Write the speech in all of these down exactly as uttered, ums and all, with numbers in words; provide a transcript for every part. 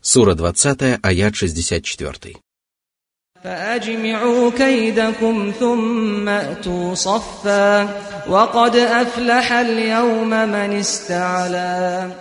Сура двадцатая, аят шестьдесят четыре. فأجمعوا كيدكم ثم أتوا صفا وقد أفلح اليوم من استعلى.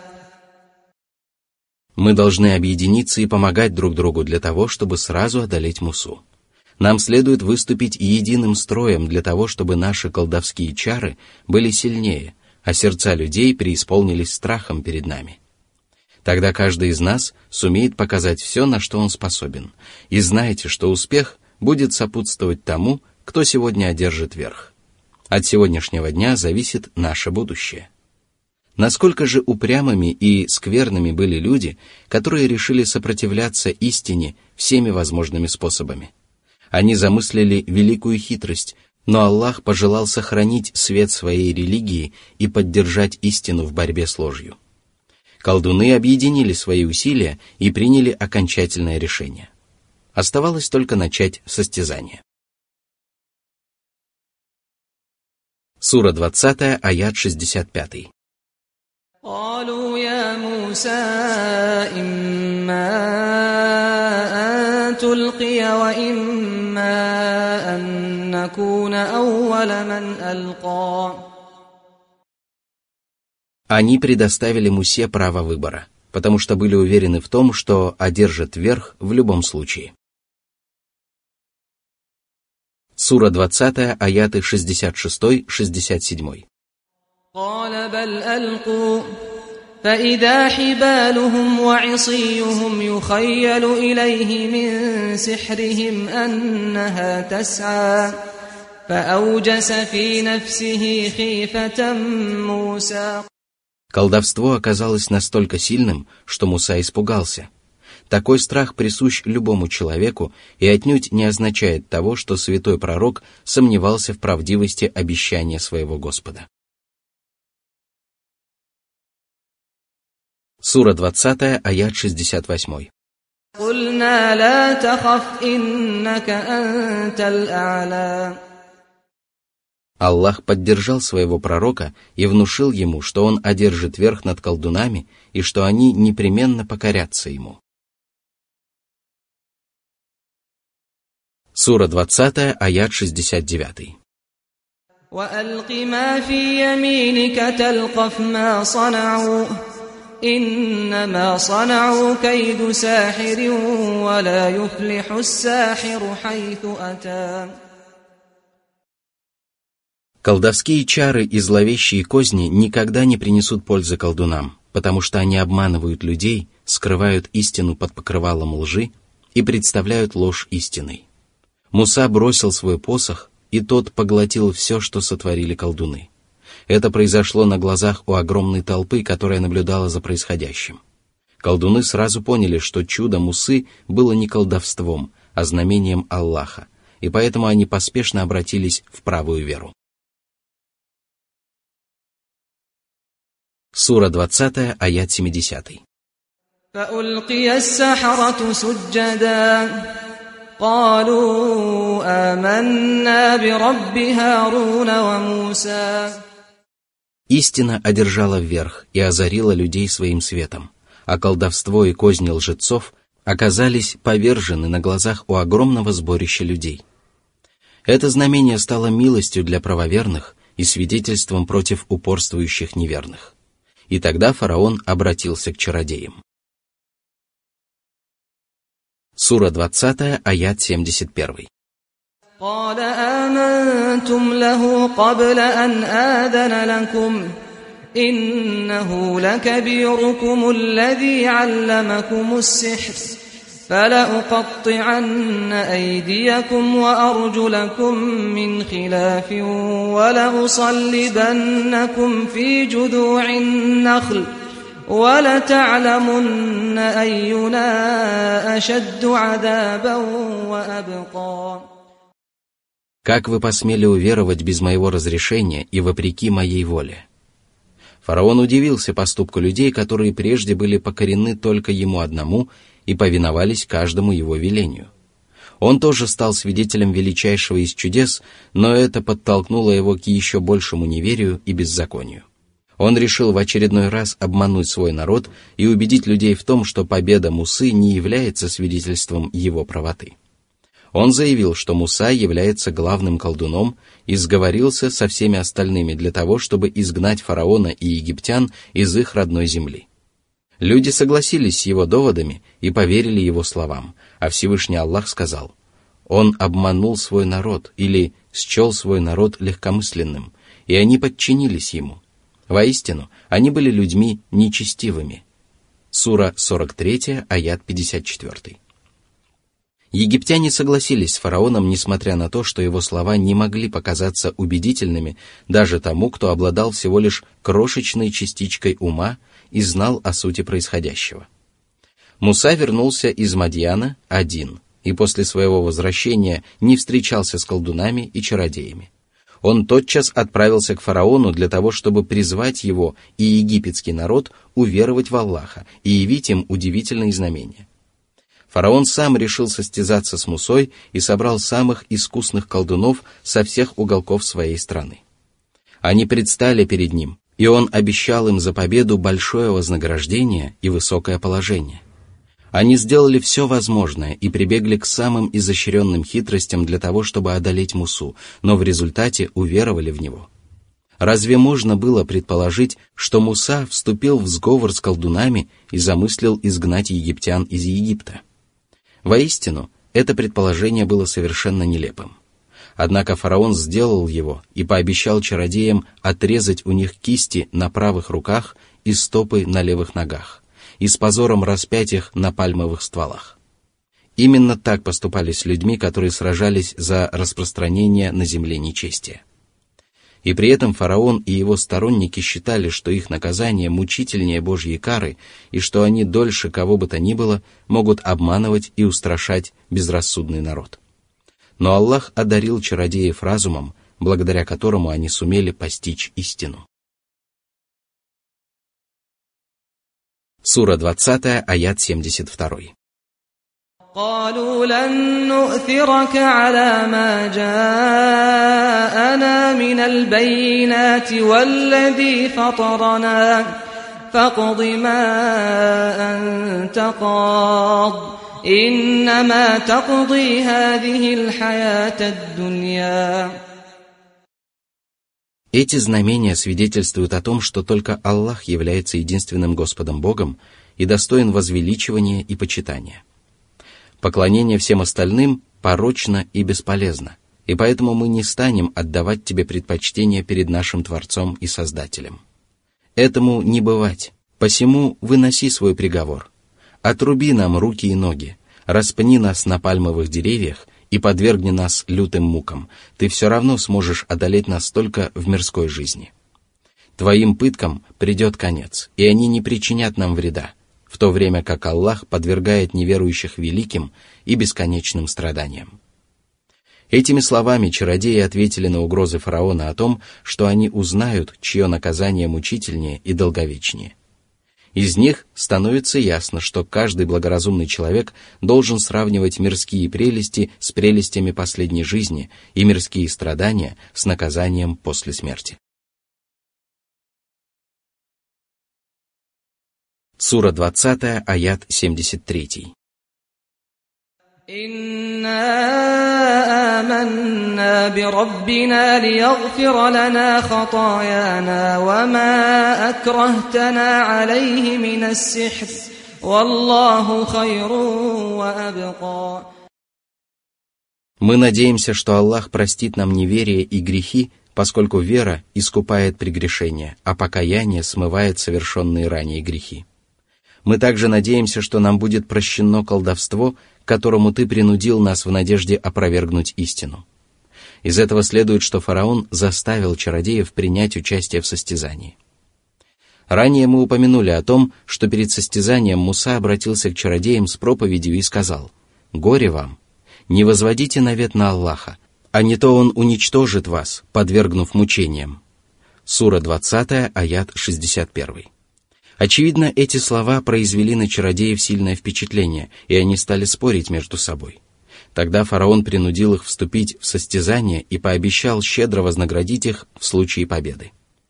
Мы должны объединиться и помогать друг другу для того, чтобы сразу одолеть Мусу. Нам следует выступить единым строем для того, чтобы наши колдовские чары были сильнее, а сердца людей преисполнились страхом перед нами. Тогда каждый из нас сумеет показать все, на что он способен. И знайте, что успех будет сопутствовать тому, кто сегодня одержит верх. От сегодняшнего дня зависит наше будущее. Насколько же упрямыми и скверными были люди, которые решили сопротивляться истине всеми возможными способами. Они замыслили великую хитрость, но Аллах пожелал сохранить свет своей религии и поддержать истину в борьбе с ложью. Колдуны объединили свои усилия и приняли окончательное решение. Оставалось только начать состязание. Сура двадцатая, аят шестьдесят пять. قالوا يا موسى إما أن تلقي وإما أن نكون أول من ألقى. Они предоставили Мусе право выбора, потому что были уверены в том, что одержат верх в любом случае. Сура двадцатая, аяты шестьдесят шесть шестьдесят семь. قال بل ألقوا فإذا حبالهم وعصيهم يخيل إليه من سحرهم أنها تسعى فأوجس في نفسه خيفة موسى. Колдовство оказалось настолько сильным, что Муса испугался. Такой страх присущ любому человеку и отнюдь не означает того, что святой пророк сомневался в правдивости обещания своего Господа. Сура двадцатая, аят шестьдесят восемь. قُلْنَا لَا تَخَفْ إِنَّكَ أَنْتَ الْأَعْلَى. Аллах поддержал своего пророка и внушил ему, что он одержит верх над колдунами и что они непременно покорятся ему. Сура двадцатая, аят шестьдесят девять. وَأَلْقِ مَا فِي يَمِينِكَ تَلْقَفْ مَا صَنَعُوا إِنَّمَا صَنَعُوا كَيْدُ سَاحِرٍ وَلَا يُفْلِحُ السَّاحِرُ حَيْثُ أَتَى. Колдовские чары и зловещие козни никогда не принесут пользы колдунам, потому что они обманывают людей, скрывают истину под покрывалом лжи и представляют ложь истиной. Муса бросил свой посох, и тот поглотил все, что сотворили колдуны. Это произошло на глазах у огромной толпы, которая наблюдала за происходящим. Колдуны сразу поняли, что чудо Мусы было не колдовством, а знамением Аллаха, и поэтому они поспешно обратились в правую веру. Сура двадцатая, аят семьдесят. فَأُلْقِيَ السَّحَرَةُ سُجَّدًا قَالُوا آمَنَّا بِرَبِّ هَارُونَ وَمُوسَى. Истина одержала верх и озарила людей своим светом, а колдовство и козни лжецов оказались повержены на глазах у огромного сборища людей. Это знамение стало милостью для правоверных и свидетельством против упорствующих неверных. И тогда фараон обратился к чародеям. Сура двадцатая, аят семьдесят один. قال آمنتم له قبل أن آذن لكم إنه لكبيركم الذي علمكم السحر فلأقطعن أيديكم وأرجلكم من خلاف ولأصلبنكم في جذوع النخل ولتعلمن أينا أشد عذابا وأبقى. Как вы посмели уверовать без моего разрешения и вопреки моей воле? Фараон удивился поступку людей, которые прежде были покорены только ему одному и повиновались каждому его велению. Он тоже стал свидетелем величайшего из чудес, но это подтолкнуло его к еще большему неверию и беззаконию. Он решил в очередной раз обмануть свой народ и убедить людей в том, что победа Мусы не является свидетельством его правоты. Он заявил, что Муса является главным колдуном, и сговорился со всеми остальными для того, чтобы изгнать фараона и египтян из их родной земли. Люди согласились с его доводами и поверили его словам, а Всевышний Аллах сказал: «Он обманул свой народ» или «счел свой народ легкомысленным», и они подчинились ему. Воистину, они были людьми нечестивыми. Сура сорок три, аят пятьдесят четыре. Египтяне согласились с фараоном, несмотря на то, что его слова не могли показаться убедительными даже тому, кто обладал всего лишь крошечной частичкой ума и знал о сути происходящего. Муса вернулся из Мадьяна один, и после своего возвращения не встречался с колдунами и чародеями. Он тотчас отправился к фараону для того, чтобы призвать его и египетский народ уверовать в Аллаха и явить им удивительные знамения. Фараон сам решил состязаться с Мусой и собрал самых искусных колдунов со всех уголков своей страны. Они предстали перед ним, и он обещал им за победу большое вознаграждение и высокое положение. Они сделали все возможное и прибегли к самым изощренным хитростям для того, чтобы одолеть Мусу, но в результате уверовали в него. Разве можно было предположить, что Муса вступил в сговор с колдунами и замыслил изгнать египтян из Египта? Воистину, это предположение было совершенно нелепым. Однако фараон сделал его и пообещал чародеям отрезать у них кисти на правых руках и стопы на левых ногах, и с позором распять их на пальмовых стволах. Именно так поступали с людьми, которые сражались за распространение на земле нечестия. И при этом фараон и его сторонники считали, что их наказание мучительнее Божьей кары, и что они дольше кого бы то ни было могут обманывать и устрашать безрассудный народ. Но Аллах одарил чародеев разумом, благодаря которому они сумели постичь истину. Сура двадцатая, аят семьдесят два. قالوا لن نؤثرك على ما جاءنا من البينات والذي فطرنا فاقض ما أنت قاض إنما تقضي هذه الحياة الدنيا. Эти знамения свидетельствуют о том, что только Аллах является единственным Господом Богом и достоин возвеличивания и почитания. Поклонение всем остальным порочно и бесполезно, и поэтому мы не станем отдавать тебе предпочтение перед нашим Творцом и Создателем. Этому не бывать, посему выноси свой приговор. Отруби нам руки и ноги, распни нас на пальмовых деревьях и подвергни нас лютым мукам, ты все равно сможешь одолеть нас только в мирской жизни. Твоим пыткам придет конец, и они не причинят нам вреда, в то время как Аллах подвергает неверующих великим и бесконечным страданиям. Этими словами чародеи ответили на угрозы фараона о том, что они узнают, чье наказание мучительнее и долговечнее. Из них становится ясно, что каждый благоразумный человек должен сравнивать мирские прелести с прелестями последней жизни и мирские страдания с наказанием после смерти. Сура двадцатая, аят семьдесят три. إنا آمنا بربنا ليغفر لنا خطايانا وما أكرهتنا عليه من السحر والله خير وأبقى. Мы надеемся, что Аллах простит нам неверие и грехи, поскольку вера искупает прегрешения, а покаяние смывает совершенные ранее грехи. Мы также надеемся, что нам будет прощено колдовство, к которому ты принудил нас в надежде опровергнуть истину. Из этого следует, что фараон заставил чародеев принять участие в состязании. Ранее мы упомянули о том, что перед состязанием Муса обратился к чародеям с проповедью и сказал: «Горе вам! Не возводите навет на Аллаха, а не то он уничтожит вас, подвергнув мучениям». Сура двадцатая, аят шестьдесят один. Очевидно, эти слова произвели на чародеев сильное впечатление, и они стали спорить между собой. Тогда фараон принудил их вступить в состязание и пообещал щедро вознаградить их в случае победы.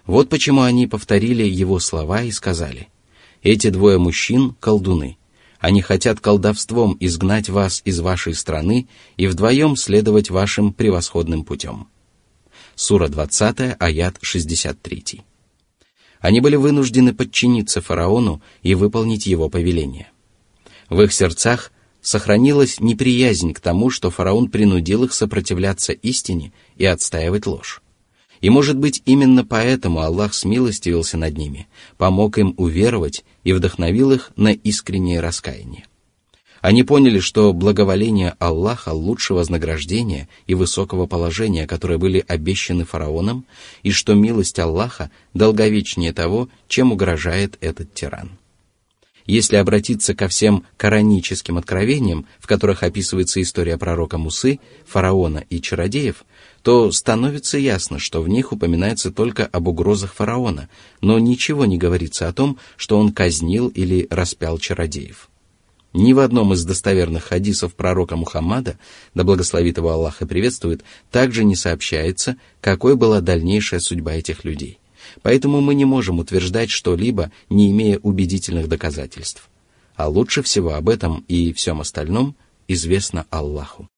Вот почему они повторили его слова и сказали: «Эти двое мужчин — колдуны. Они хотят колдовством изгнать вас из вашей страны и вдвоем следовать вашим превосходным путем». Сура двадцатая, аят шестьдесят три. Они были вынуждены подчиниться фараону и выполнить его повеление. В их сердцах сохранилась неприязнь к тому, что фараон принудил их сопротивляться истине и отстаивать ложь. И, может быть, именно поэтому Аллах смилостивился над ними, помог им уверовать и вдохновил их на искреннее раскаяние. Они поняли, что благоволение Аллаха лучше вознаграждения и высокого положения, которые были обещаны фараоном, и что милость Аллаха долговечнее того, чем угрожает этот тиран. Если обратиться ко всем кораническим откровениям, в которых описывается история пророка Мусы, фараона и чародеев, то становится ясно, что в них упоминается только об угрозах фараона, но ничего не говорится о том, что он казнил или распял чародеев. Ни в одном из достоверных хадисов пророка Мухаммада, да благословит его Аллах и приветствует, также не сообщается, какой была дальнейшая судьба этих людей. Поэтому мы не можем утверждать что-либо, не имея убедительных доказательств. А лучше всего об этом и всем остальном известно Аллаху.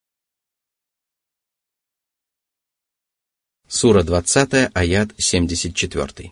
Сура двадцатая, аят семьдесят четыре.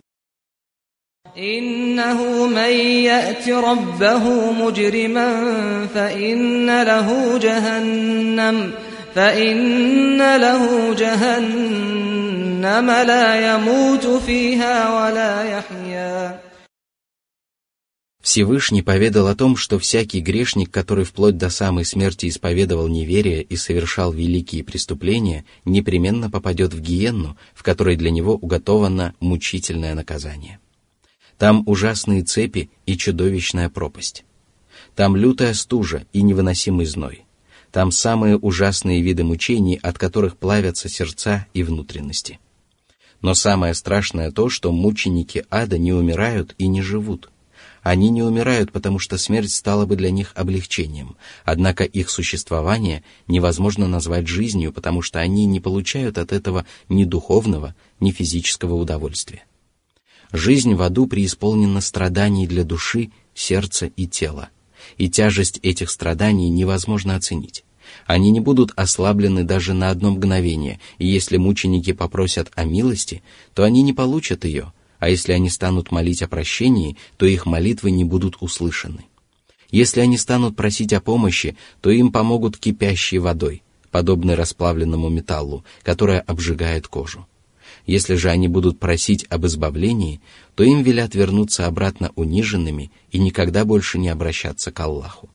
إنه من يأت ربه مجرما فإن له جهنم فإن له جهنم لا يموت فيها ولا يحيا. Всевышний поведал о том, что всякий грешник, который вплоть до самой смерти исповедовал неверие и совершал великие преступления, непременно попадет в гиенну, в которой для него уготовано мучительное наказание. Там ужасные цепи и чудовищная пропасть. Там лютая стужа и невыносимый зной. Там самые ужасные виды мучений, от которых плавятся сердца и внутренности. Но самое страшное то, что мученики ада не умирают и не живут. Они не умирают, потому что смерть стала бы для них облегчением, однако их существование невозможно назвать жизнью, потому что они не получают от этого ни духовного, ни физического удовольствия. Жизнь в аду преисполнена страданий для души, сердца и тела, и тяжесть этих страданий невозможно оценить. Они не будут ослаблены даже на одно мгновение, и если мученики попросят о милости, то они не получат ее, а если они станут молить о прощении, то их молитвы не будут услышаны. Если они станут просить о помощи, то им помогут кипящей водой, подобной расплавленному металлу, которая обжигает кожу. Если же они будут просить об избавлении, то им велят вернуться обратно униженными и никогда больше не обращаться к Аллаху.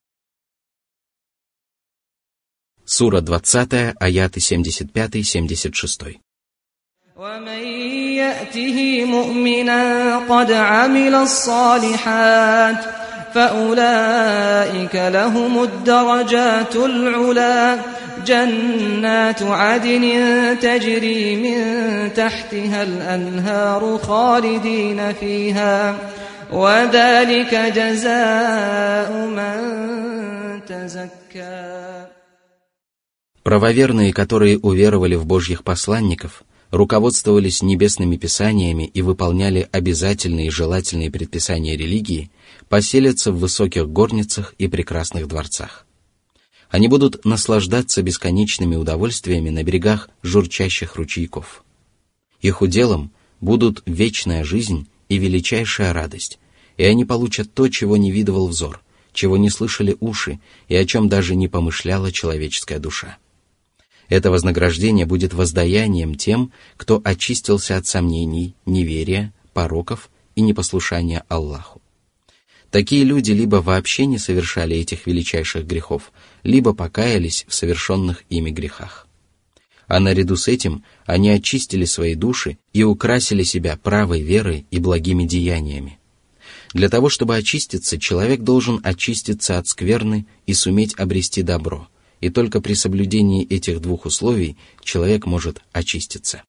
Сура двадцатая, аяты семьдесят пять семьдесят шесть. ومن يأته مؤمنا قد عمل الصالحات فأولئك لهم الدرجات العلى جنات عدن تجري من تحتها الأنهار خالدين فيها وذلك جزاء من تزكى. Правоверные, которые уверовали в Божьих посланников, руководствовались небесными писаниями и выполняли обязательные и желательные предписания религии, поселятся в высоких горницах и прекрасных дворцах. Они будут наслаждаться бесконечными удовольствиями на берегах журчащих ручейков. Их уделом будут вечная жизнь и величайшая радость, и они получат то, чего не видывал взор, чего не слышали уши и о чем даже не помышляла человеческая душа. Это вознаграждение будет воздаянием тем, кто очистился от сомнений, неверия, пороков и непослушания Аллаху. Такие люди либо вообще не совершали этих величайших грехов, либо покаялись в совершенных ими грехах. А наряду с этим они очистили свои души и украсили себя правой верой и благими деяниями. Для того, чтобы очиститься, человек должен очиститься от скверны и суметь обрести добро, и только при соблюдении этих двух условий человек может очиститься.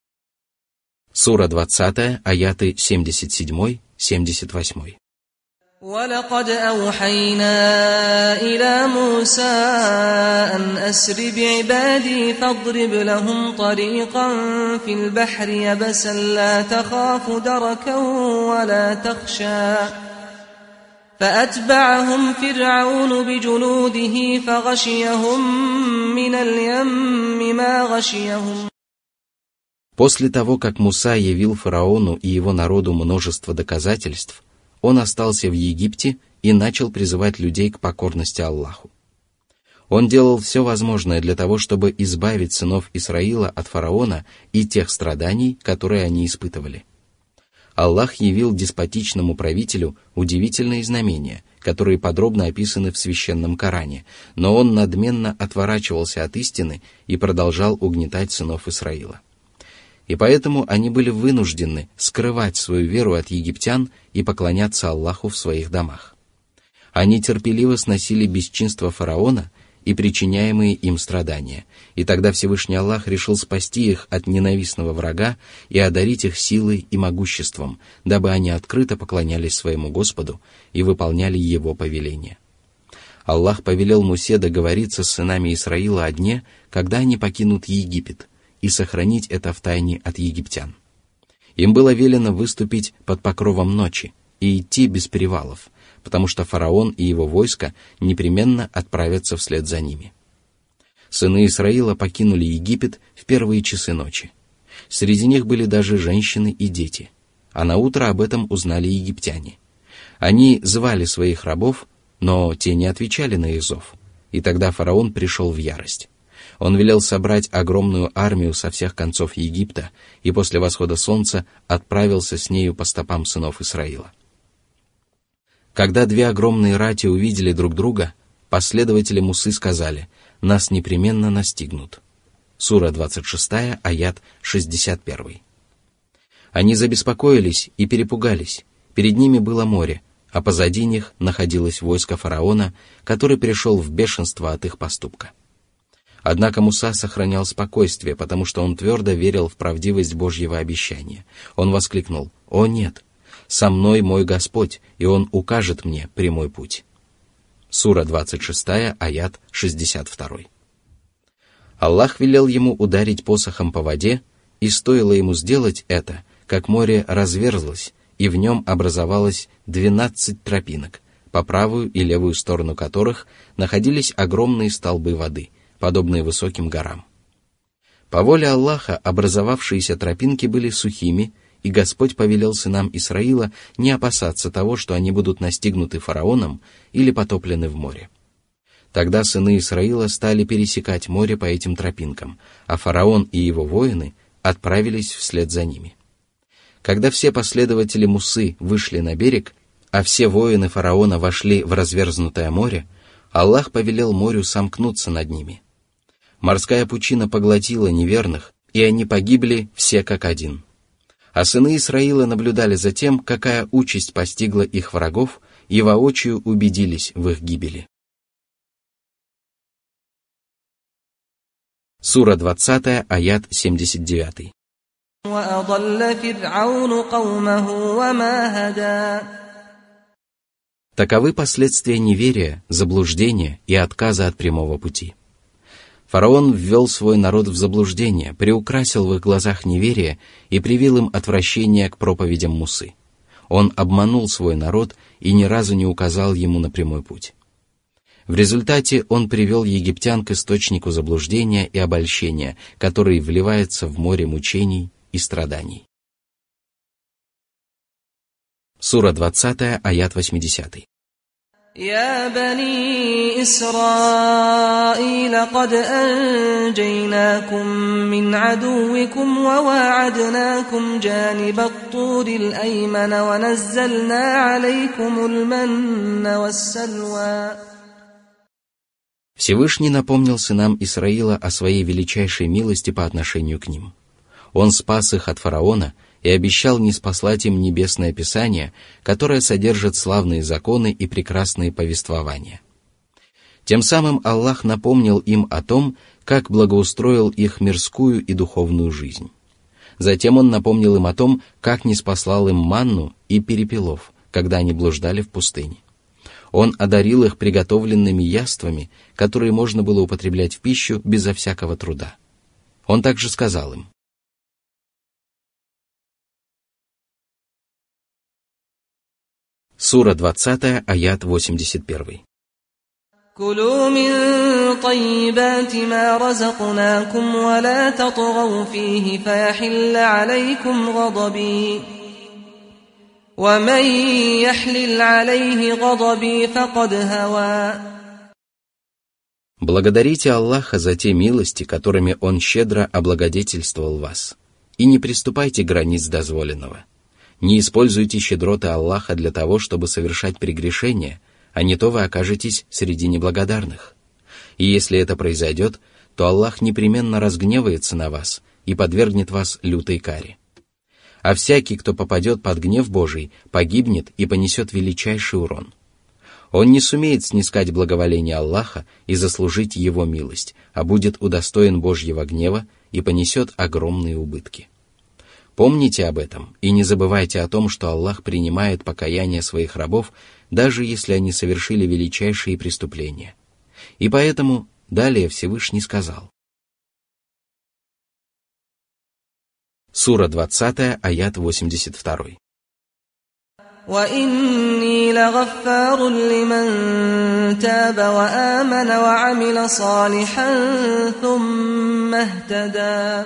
Сура двадцатая, аяты семьдесят семь семьдесят восемь. وَلَقَدْ أَوْحَيْنَا إِلَى مُوسَىٰ أَنْ أَسْرِ بِعِبَادِي فَاضْرِبْ لَهُمْ طَرِيقًا فِي الْبَحْرِ يَبَسًا لَّا تَخَافُ دَرَكًا وَلَا تَخْشَىٰ فَأَتْبَعَهُمْ فِرْعَوْنُ بِجُنُودِهِ فَغَشِيَهُم مِّنَ الْيَمِّ مَا غَشِيَهُمْ. После того, как Муса явил фараону и его народу множество доказательств, он остался в Египте и начал призывать людей к покорности Аллаху. Он делал все возможное для того, чтобы избавить сынов Исраила от фараона и тех страданий, которые они испытывали. Аллах явил деспотичному правителю удивительные знамения, которые подробно описаны в священном Коране, но он надменно отворачивался от истины и продолжал угнетать сынов Исраила. И поэтому они были вынуждены скрывать свою веру от египтян и поклоняться Аллаху в своих домах. Они терпеливо сносили бесчинство фараона и причиняемые им страдания, и тогда Всевышний Аллах решил спасти их от ненавистного врага и одарить их силой и могуществом, дабы они открыто поклонялись своему Господу и выполняли Его повеления. Аллах повелел Мусе договориться с сынами Исраила о дне, когда они покинут Египет, и сохранить это в тайне от египтян. Им было велено выступить под покровом ночи и идти без перевалов, потому что фараон и его войско непременно отправятся вслед за ними. Сыны Исраила покинули Египет в первые часы ночи. Среди них были даже женщины и дети, а на утро об этом узнали египтяне. Они звали своих рабов, но те не отвечали на их зов, и тогда фараон пришел в ярость. Он велел собрать огромную армию со всех концов Египта и после восхода солнца отправился с нею по стопам сынов Исраила. Когда две огромные рати увидели друг друга, последователи Мусы сказали: «Нас непременно настигнут». Сура двадцать шесть, аят шестьдесят один. Они забеспокоились и перепугались. Перед ними было море, а позади них находилось войско фараона, который пришел в бешенство от их поступка. Однако Муса сохранял спокойствие, потому что он твердо верил в правдивость Божьего обещания. Он воскликнул: «О нет! Со мной мой Господь, и Он укажет мне прямой путь». Сура двадцать шесть, аят шестьдесят два. Аллах велел ему ударить посохом по воде, и стоило ему сделать это, как море разверзлось, и в нем образовалось двенадцать тропинок, по правую и левую сторону которых находились огромные столбы воды, подобные высоким горам. По воле Аллаха образовавшиеся тропинки были сухими, и Господь повелел сынам Исраила не опасаться того, что они будут настигнуты фараоном или потоплены в море. Тогда сыны Исраила стали пересекать море по этим тропинкам, а фараон и его воины отправились вслед за ними. Когда все последователи Мусы вышли на берег, а все воины фараона вошли в разверзнутое море, Аллах повелел морю сомкнуться над ними. Морская пучина поглотила неверных, и они погибли все как один. А сыны Исраила наблюдали за тем, какая участь постигла их врагов, и воочию убедились в их гибели. Сура двадцать, аят семьдесят девять. Таковы последствия неверия, заблуждения и отказа от прямого пути. Фараон ввел свой народ в заблуждение, приукрасил в их глазах неверие и привил им отвращение к проповедям Мусы. Он обманул свой народ и ни разу не указал ему на прямой путь. В результате он привел египтян к источнику заблуждения и обольщения, который вливается в море мучений и страданий. Сура двадцать, аят восемьдесят. يا بني إسرائيل قد أنجيناكم من عدوكم وواعدناكم جانب الطور الأيمن ونزلنا عليكم المن والسلوى. Всевышний напомнил сынам Исраила о своей величайшей милости по отношению к ним. Он спас их от фараона и обещал ниспослать им небесное писание, которое содержит славные законы и прекрасные повествования. Тем самым Аллах напомнил им о том, как благоустроил их мирскую и духовную жизнь. Затем Он напомнил им о том, как ниспослал им манну и перепелов, когда они блуждали в пустыне. Он одарил их приготовленными яствами, которые можно было употреблять в пищу безо всякого труда. Он также сказал им: Сура двадцатая, аят восемьдесят один. كلوا من طيبات ما رزقناكم ولا تطغوا فيه فيحل عليكم غضبي ومن يحلل عليه غضبي فقد هوى. Благодарите Аллаха за те милости, которыми Он щедро облагодетельствовал вас, и не приступайте к границ дозволенного. Не используйте щедроты Аллаха для того, чтобы совершать прегрешения, а не то вы окажетесь среди неблагодарных. И если это произойдет, то Аллах непременно разгневается на вас и подвергнет вас лютой каре. А всякий, кто попадет под гнев Божий, погибнет и понесет величайший урон. Он не сумеет снискать благоволение Аллаха и заслужить Его милость, а будет удостоен Божьего гнева и понесет огромные убытки. Помните об этом и не забывайте о том, что Аллах принимает покаяние своих рабов, даже если они совершили величайшие преступления. И поэтому далее Всевышний сказал. Сура двадцатая, аят восемьдесят два. وَإِنِّي لَغَفَّارٌ لِمَن تَابَ وَآمَنَ وَعَمِلَ صَالِحًا ثُمَّ اهْتَدَى.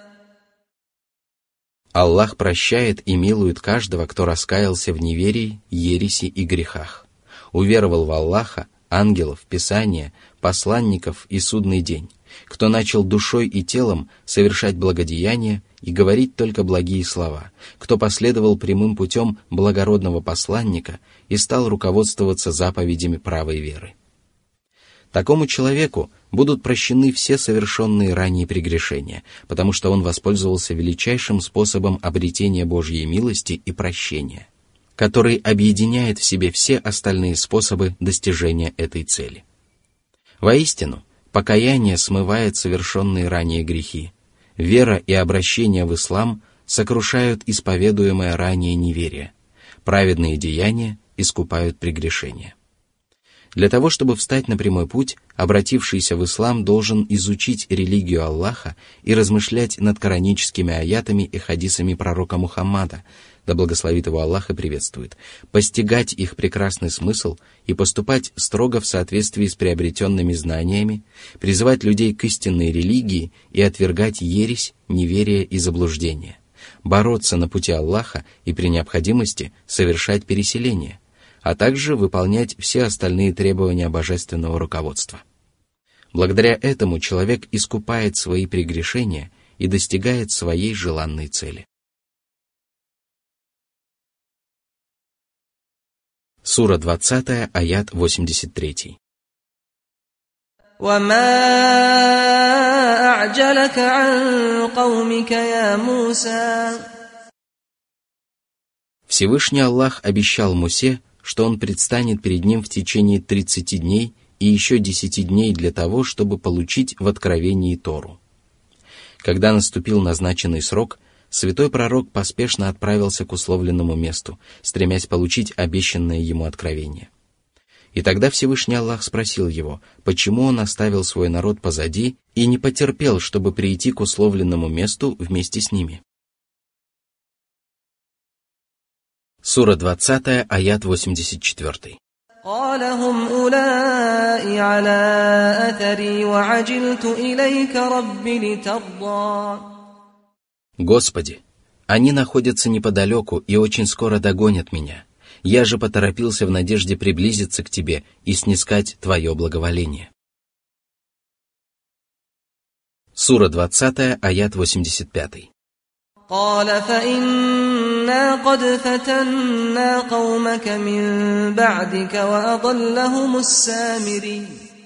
Аллах прощает и милует каждого, кто раскаялся в неверии, ереси и грехах, уверовал в Аллаха, ангелов, Писание, посланников и судный день, кто начал душой и телом совершать благодеяния и говорить только благие слова, кто последовал прямым путем благородного посланника и стал руководствоваться заповедями правой веры. Такому человеку будут прощены все совершенные ранее прегрешения, потому что он воспользовался величайшим способом обретения Божьей милости и прощения, который объединяет в себе все остальные способы достижения этой цели. Воистину, покаяние смывает совершенные ранее грехи. Вера и обращение в ислам сокрушают исповедуемое ранее неверие. Праведные деяния искупают прегрешения. Для того, чтобы встать на прямой путь, обратившийся в ислам должен изучить религию Аллаха и размышлять над кораническими аятами и хадисами пророка Мухаммада, да благословит его Аллах и приветствует, постигать их прекрасный смысл и поступать строго в соответствии с приобретенными знаниями, призывать людей к истинной религии и отвергать ересь, неверие и заблуждение, бороться на пути Аллаха и при необходимости совершать переселение, а также выполнять все остальные требования божественного руководства. Благодаря этому человек искупает свои прегрешения и достигает своей желанной цели. Сура двадцатая, аят восемьдесят три. وَمَا أَعْجَلَكَ عَنْ قَوْمِكَ يَا مُوسَى. Всевышний Аллах обещал Мусе, что он предстанет перед ним в течение тридцати дней и еще десяти дней для того, чтобы получить в откровении Тору. Когда наступил назначенный срок, святой пророк поспешно отправился к условленному месту, стремясь получить обещанное ему откровение. И тогда Всевышний Аллах спросил его, почему он оставил свой народ позади и не потерпел, чтобы прийти к условленному месту вместе с ними. Сура двадцатая, аят восемьдесят четыре. قال هم أولئك على أثري وعجلت إليك رب لترضى. Господи, они находятся неподалеку и очень скоро догонят меня. Я же поторопился в надежде приблизиться к Тебе и снискать Твое благоволение. Сура двадцатая, аят восемьдесят пять. قال فإنا قد فتنا قومك من بعدك وأضلهم السامري.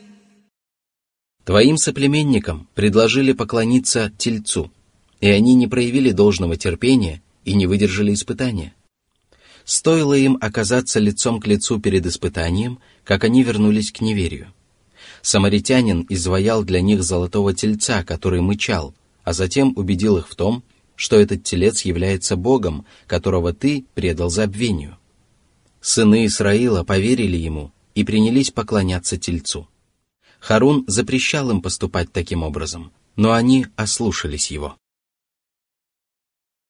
Твоим соплеменникам предложили поклониться Тельцу, и они не проявили должного терпения и не выдержали испытания. Стоило им оказаться лицом к лицу перед испытанием, как они вернулись к неверию. Самаритянин изваял для них золотого тельца, который мычал, а затем убедил их в том, что этот телец является Богом, которого ты предал забвению. Сыны Исраила поверили ему и принялись поклоняться тельцу. Харун запрещал им поступать таким образом, но они ослушались его.